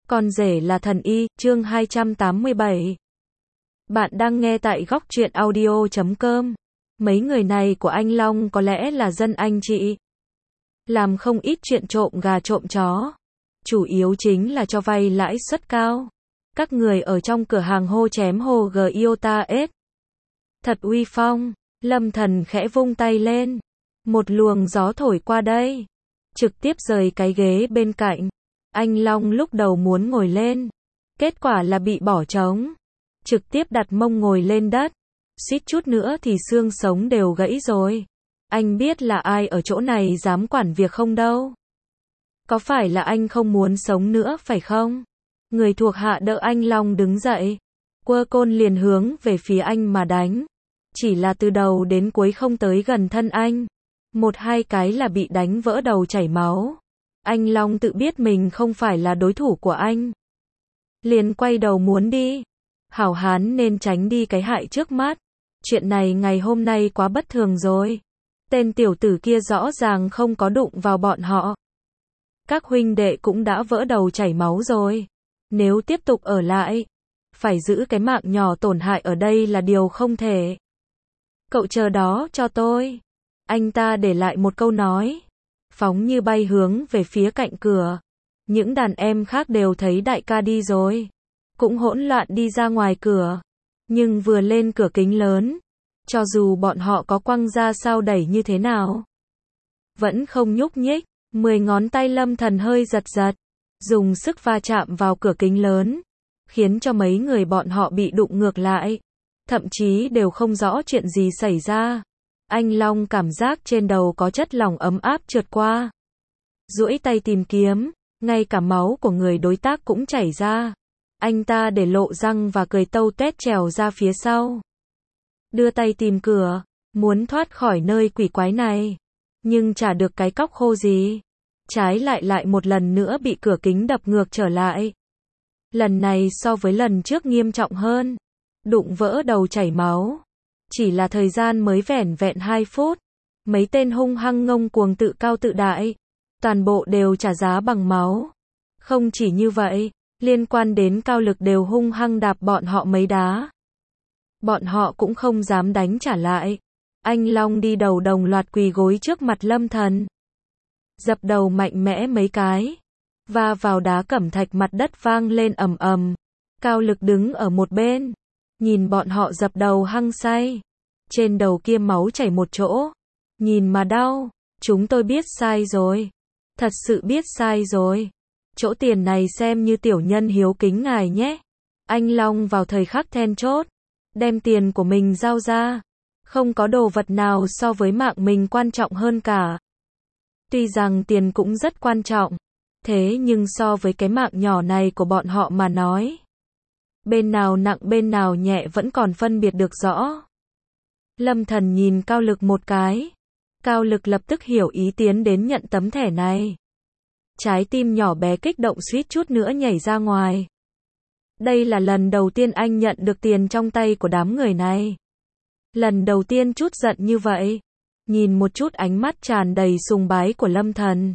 Con rể là thần y, chương 287. Bạn đang nghe tại góc truyện audio.com. Mấy người này của anh Long có lẽ là dân anh chị. Làm không ít chuyện trộm gà trộm chó. Chủ yếu chính là cho vay lãi suất cao. Các người ở trong cửa hàng hô chém hô Giota S. Thật uy phong. Lâm Thần khẽ vung tay lên. Một luồng gió thổi qua đây. Trực tiếp rời cái ghế bên cạnh. Anh Long lúc đầu muốn ngồi lên. Kết quả là bị bỏ trống. Trực tiếp đặt mông ngồi lên đất. Suýt chút nữa thì xương sống đều gãy rồi. Anh biết là ai ở chỗ này dám quản việc không đâu. Có phải là anh không muốn sống nữa phải không? Người thuộc hạ đỡ anh Long đứng dậy. Quơ côn liền hướng về phía anh mà đánh. Chỉ là từ đầu đến cuối không tới gần thân anh. Một hai cái là bị đánh vỡ đầu chảy máu. Anh Long tự biết mình không phải là đối thủ của anh. Liền quay đầu muốn đi. Hảo hán nên tránh đi cái hại trước mắt. Chuyện này ngày hôm nay quá bất thường rồi. Tên tiểu tử kia rõ ràng không có đụng vào bọn họ. Các huynh đệ cũng đã vỡ đầu chảy máu rồi. Nếu tiếp tục ở lại, phải giữ cái mạng nhỏ tổn hại ở đây là điều không thể. Cậu chờ đó cho tôi. Anh ta để lại một câu nói. Phóng như bay hướng về phía cạnh cửa. Những đàn em khác đều thấy đại ca đi rồi. Cũng hỗn loạn đi ra ngoài cửa. Nhưng vừa lên cửa kính lớn. Cho dù bọn họ có quăng ra sao đẩy như thế nào. Vẫn không nhúc nhích. 10 ngón tay Lâm Thần hơi giật giật. Dùng sức va chạm vào cửa kính lớn. Khiến cho mấy người bọn họ bị đụng ngược lại. Thậm chí đều không rõ chuyện gì xảy ra. Anh Long cảm giác trên đầu có chất lỏng ấm áp trượt qua. Duỗi tay tìm kiếm, ngay cả máu của người đối tác cũng chảy ra. Anh ta để lộ răng và cười tâu tuét trèo ra phía sau. Đưa tay tìm cửa, muốn thoát khỏi nơi quỷ quái này. Nhưng chả được cái cóc khô gì. Trái lại một lần nữa bị cửa kính đập ngược trở lại. Lần này so với lần trước nghiêm trọng hơn. Đụng vỡ đầu chảy máu. Chỉ là thời gian mới vẻn vẹn 2 phút. Mấy tên hung hăng ngông cuồng tự cao tự đại. Toàn bộ đều trả giá bằng máu. Không chỉ như vậy, liên quan đến Cao Lực đều hung hăng đạp bọn họ mấy đá. Bọn họ cũng không dám đánh trả lại. Anh Long đi đầu đồng loạt quỳ gối trước mặt Lâm Thần. Dập đầu mạnh mẽ mấy cái. Va vào đá cẩm thạch mặt đất vang lên ầm ầm. Cao Lực đứng ở một bên. Nhìn bọn họ dập đầu hăng say. Trên đầu kia máu chảy một chỗ. Nhìn mà đau. Chúng tôi biết sai rồi. Thật sự biết sai rồi. Chỗ tiền này xem như tiểu nhân hiếu kính ngài nhé. Anh Long vào thời khắc then chốt. Đem tiền của mình giao ra. Không có đồ vật nào so với mạng mình quan trọng hơn cả. Tuy rằng tiền cũng rất quan trọng. Thế nhưng so với cái mạng nhỏ này của bọn họ mà nói. Bên nào nặng bên nào nhẹ vẫn còn phân biệt được rõ. Lâm Thần nhìn Cao Lực một cái. Cao Lực lập tức hiểu ý tiến đến nhận tấm thẻ này. Trái tim nhỏ bé kích động suýt chút nữa nhảy ra ngoài. Đây là lần đầu tiên anh nhận được tiền trong tay của đám người này. Lần đầu tiên chút giận như vậy. Nhìn một chút ánh mắt tràn đầy sùng bái của Lâm Thần.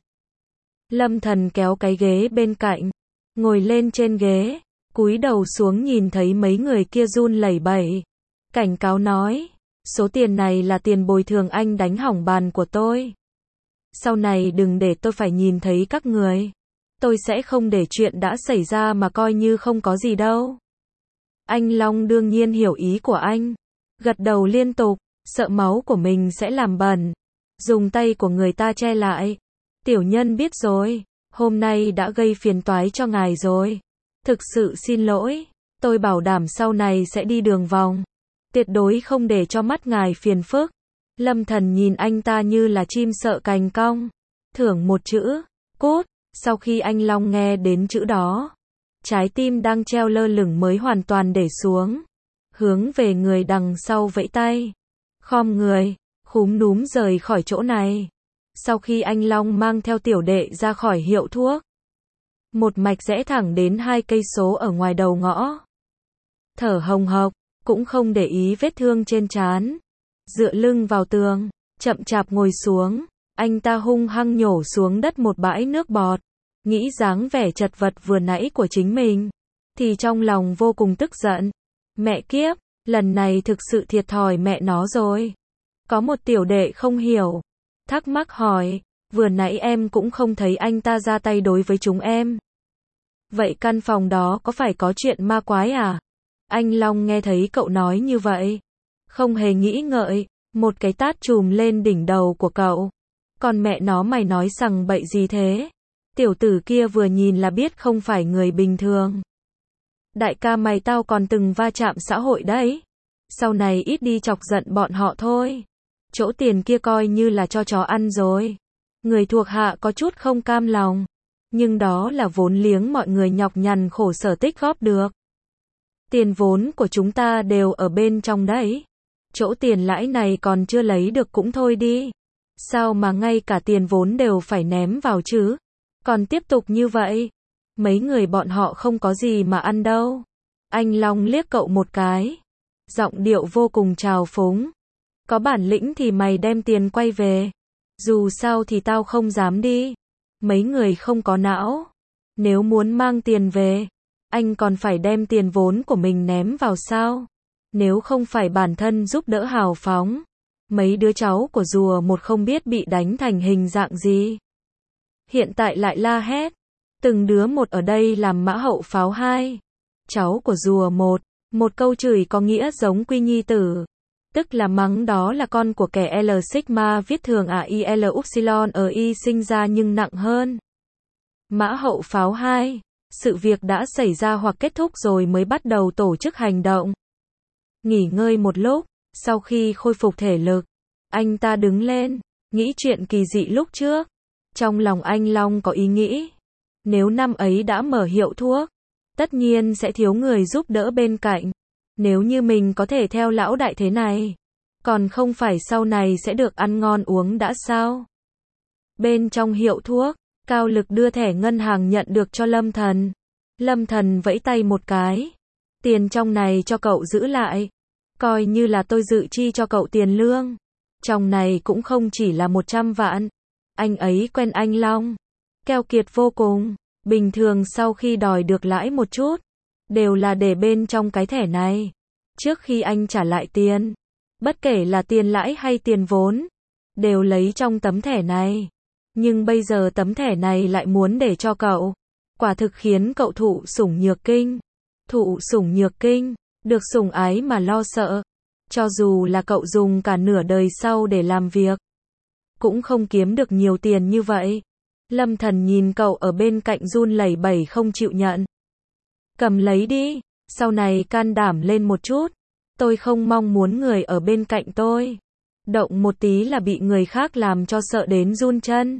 Lâm Thần kéo cái ghế bên cạnh. Ngồi lên trên ghế. Cúi đầu xuống nhìn thấy mấy người kia run lẩy bẩy. Cảnh cáo nói. Số tiền này là tiền bồi thường anh đánh hỏng bàn của tôi. Sau này đừng để tôi phải nhìn thấy các người. Tôi sẽ không để chuyện đã xảy ra mà coi như không có gì đâu. Anh Long đương nhiên hiểu ý của anh. Gật đầu liên tục. Sợ máu của mình sẽ làm bẩn. Dùng tay của người ta che lại. Tiểu nhân biết rồi. Hôm nay đã gây phiền toái cho ngài rồi. Thực sự xin lỗi. Tôi bảo đảm sau này sẽ đi đường vòng. Tuyệt đối không để cho mắt ngài phiền phức. Lâm Thần nhìn anh ta như là chim sợ cành cong. Thưởng một chữ. Cút. Sau khi anh Long nghe đến chữ đó. Trái tim đang treo lơ lửng mới hoàn toàn để xuống. Hướng về người đằng sau vẫy tay. Khom người. Khúm núm rời khỏi chỗ này. Sau khi anh Long mang theo tiểu đệ ra khỏi hiệu thuốc. Một mạch rẽ thẳng đến 2 cây số ở ngoài đầu ngõ. Thở hồng hộc. Cũng không để ý vết thương trên trán. Dựa lưng vào tường. Chậm chạp ngồi xuống. Anh ta hung hăng nhổ xuống đất một bãi nước bọt. nghĩ dáng vẻ chật vật vừa nãy của chính mình, thì trong lòng vô cùng tức giận. Mẹ kiếp, lần này thực sự thiệt thòi mẹ nó rồi. Có một tiểu đệ không hiểu, thắc mắc hỏi, vừa nãy em cũng không thấy anh ta ra tay đối với chúng em. Vậy căn phòng đó có phải có chuyện ma quái à? Anh Long nghe thấy cậu nói như vậy, không hề nghĩ ngợi, một cái tát chùm lên đỉnh đầu của cậu. Còn mẹ nó mày nói sằng bậy gì thế? Tiểu tử kia vừa nhìn là biết không phải người bình thường. Đại ca mày tao còn từng va chạm xã hội đấy. Sau này ít đi chọc giận bọn họ thôi. Chỗ tiền kia coi như là cho chó ăn rồi. Người thuộc hạ có chút không cam lòng. Nhưng đó là vốn liếng mọi người nhọc nhằn khổ sở tích góp được. Tiền vốn của chúng ta đều ở bên trong đấy. Chỗ tiền lãi này còn chưa lấy được cũng thôi đi. Sao mà ngay cả tiền vốn đều phải ném vào chứ? Còn tiếp tục như vậy, mấy người bọn họ không có gì mà ăn đâu. Anh Long liếc cậu một cái, giọng điệu vô cùng trào phúng. Có bản lĩnh thì mày đem tiền quay về. Dù sao thì tao không dám đi. Mấy người không có não. Nếu muốn mang tiền về, anh còn phải đem tiền vốn của mình ném vào sao? Nếu không phải bản thân giúp đỡ hào phóng, mấy đứa cháu của rùa một không biết bị đánh thành hình dạng gì. Hiện tại lại la hét. Từng đứa một ở đây làm mã hậu pháo 2. Cháu của rùa một câu chửi có nghĩa giống Quy Nhi tử. Tức là mắng đó là con của kẻ L Sigma viết thường IL Upsilon ở Y sinh ra nhưng nặng hơn. Mã hậu pháo 2. Sự việc đã xảy ra hoặc kết thúc rồi mới bắt đầu tổ chức hành động. Nghỉ ngơi một lúc, sau khi khôi phục thể lực, anh ta đứng lên, nghĩ chuyện kỳ dị lúc trước. Trong lòng anh Long có ý nghĩ, nếu năm ấy đã mở hiệu thuốc, tất nhiên sẽ thiếu người giúp đỡ bên cạnh. Nếu như mình có thể theo lão đại thế này, còn không phải sau này sẽ được ăn ngon uống đã sao? Bên trong hiệu thuốc, Cao Lực đưa thẻ ngân hàng nhận được cho Lâm Thần. Lâm Thần vẫy tay một cái. Tiền trong này cho cậu giữ lại. Coi như là tôi dự chi cho cậu tiền lương. Trong này cũng không chỉ là 100 vạn. Anh ấy quen anh Long. Keo kiệt vô cùng. Bình thường sau khi đòi được lãi một chút, đều là để bên trong cái thẻ này. Trước khi anh trả lại tiền, bất kể là tiền lãi hay tiền vốn, đều lấy trong tấm thẻ này. Nhưng bây giờ tấm thẻ này lại muốn để cho cậu. Quả thực khiến cậu thụ sủng nhược kinh. Thụ sủng nhược kinh, được sủng ái mà lo sợ. Cho dù là cậu dùng cả nửa đời sau để làm việc, cũng không kiếm được nhiều tiền như vậy. Lâm Thần nhìn cậu ở bên cạnh run lẩy bẩy không chịu nhận. Cầm lấy đi, sau này can đảm lên một chút. Tôi không mong muốn người ở bên cạnh tôi động một tí là bị người khác làm cho sợ đến run chân.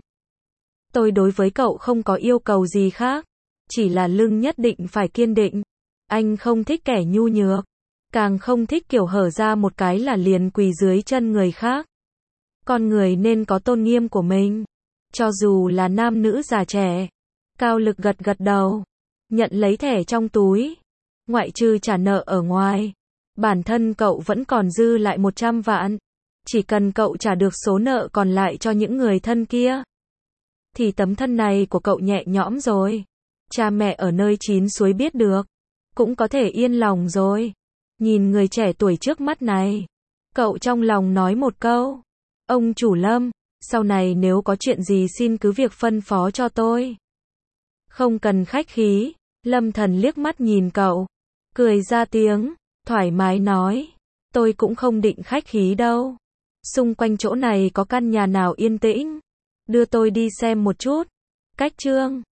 Tôi đối với cậu không có yêu cầu gì khác, chỉ là lưng nhất định phải kiên định. Anh không thích kẻ nhu nhược, càng không thích kiểu hở ra một cái là liền quỳ dưới chân người khác. Con người nên có tôn nghiêm của mình, cho dù là nam nữ già trẻ. Cao Lực gật gật đầu, nhận lấy thẻ trong túi. Ngoại trừ trả nợ ở ngoài, bản thân cậu vẫn còn dư lại 100 vạn. Chỉ cần cậu trả được số nợ còn lại cho những người thân kia, thì tấm thân này của cậu nhẹ nhõm rồi. Cha mẹ ở nơi chín suối biết được, cũng có thể yên lòng rồi. Nhìn người trẻ tuổi trước mắt này, cậu trong lòng nói một câu. Ông chủ Lâm, sau này nếu có chuyện gì xin cứ việc phân phó cho tôi. Không cần khách khí. Lâm Thần liếc mắt nhìn cậu, cười ra tiếng, thoải mái nói. Tôi cũng không định khách khí đâu. Xung quanh chỗ này có căn nhà nào yên tĩnh, đưa tôi đi xem một chút. Cách chương